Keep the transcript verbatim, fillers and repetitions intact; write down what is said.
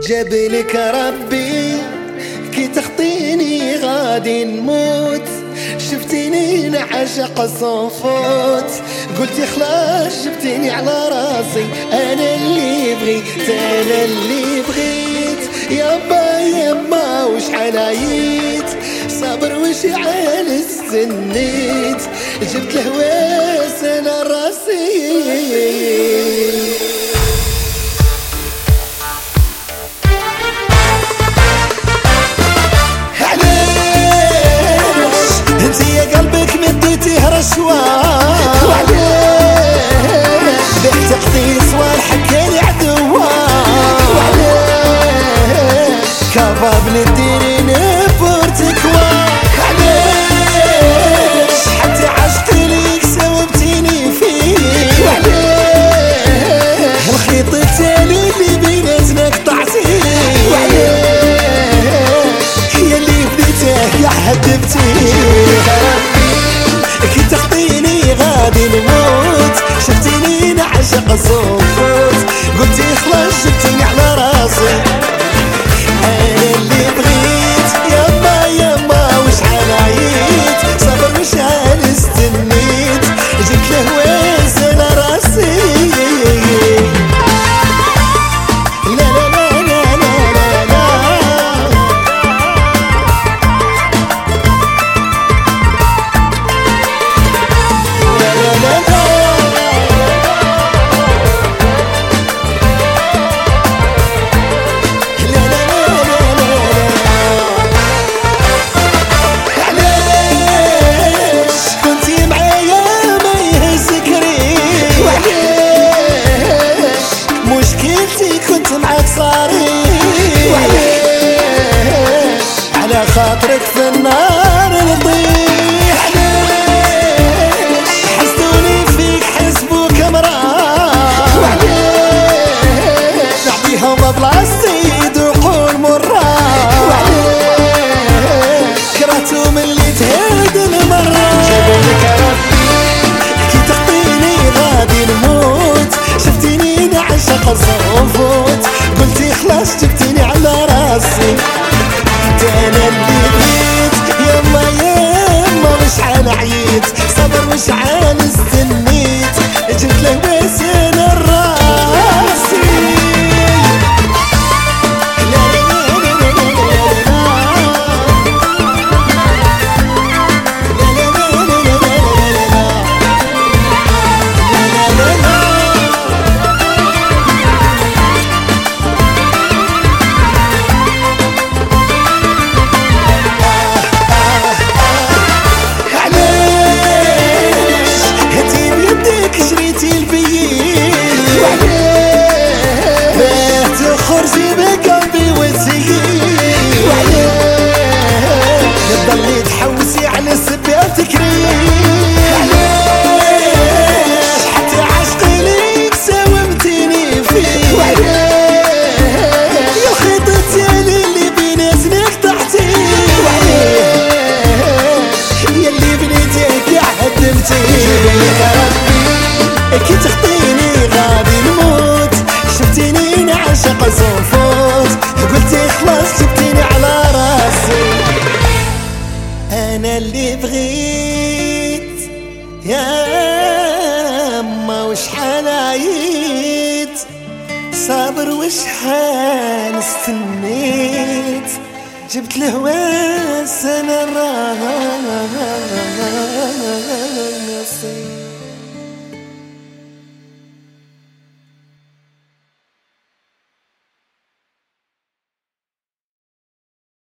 جابلك ربي كي تخطيني غادي نموت، شفتيني نعشق صنفوت، قلتي خلاص جبتيني على راسي، انا اللي بغيت انا اللي بغيت، يابا يما وشحال عييت، صابر وشحال استنيت، جبت الهواس انا راسي. رشوة وعليش بيت قديس والحكي لي عدوة، وعليش كباب نديري نفورتك، وعليش حتى عشت ليك سوبتيني فيك، وعليش الخيط التالي اللي بيناتنا قطعتيه، وعليش هي اللي بديته يا حدبتيه، كي تخطيني غادي نموت، شفتيني نعشق صوفوت، قلتي خلاص جبتيني على راسي، انا اللي بغيت، يما يما وشحال عييت، صبر وشحال استنيت، جبت الهواس على راسي. على خاطرك في النار نطيح، حسدوني فيك حسبوا كاميرات، نعطيهم بلاصتي يذوقوا المرة، كرهتهم اللي تهد المرة، جابولك ربي كي تخطيني غادي نموت، شفتيني نعشق صنفوت، قلتي خلاص جبتيني على راسي، انا اللي بغيت، يما يما وشحال عييت، صبر وشحال استنيت، جبت الهواس انا راسي. ضلي تحوسي على السباب تكريم، حتى عشقي ليك ساومتيني فيه، يا الخيط التالي اللي بيناتنا قطعتيه، يا اللي بنيتك يا حدمتيه، جابلك ربي كي تخطيني غادي نموت، شفتيني نعشق صنفوت، قلتي خلاص جبتيني على راسي، أنا اللي بغيت، ياما وشحال عييت، صابر وشحال استنيت، جبت الهواس أنا راسي.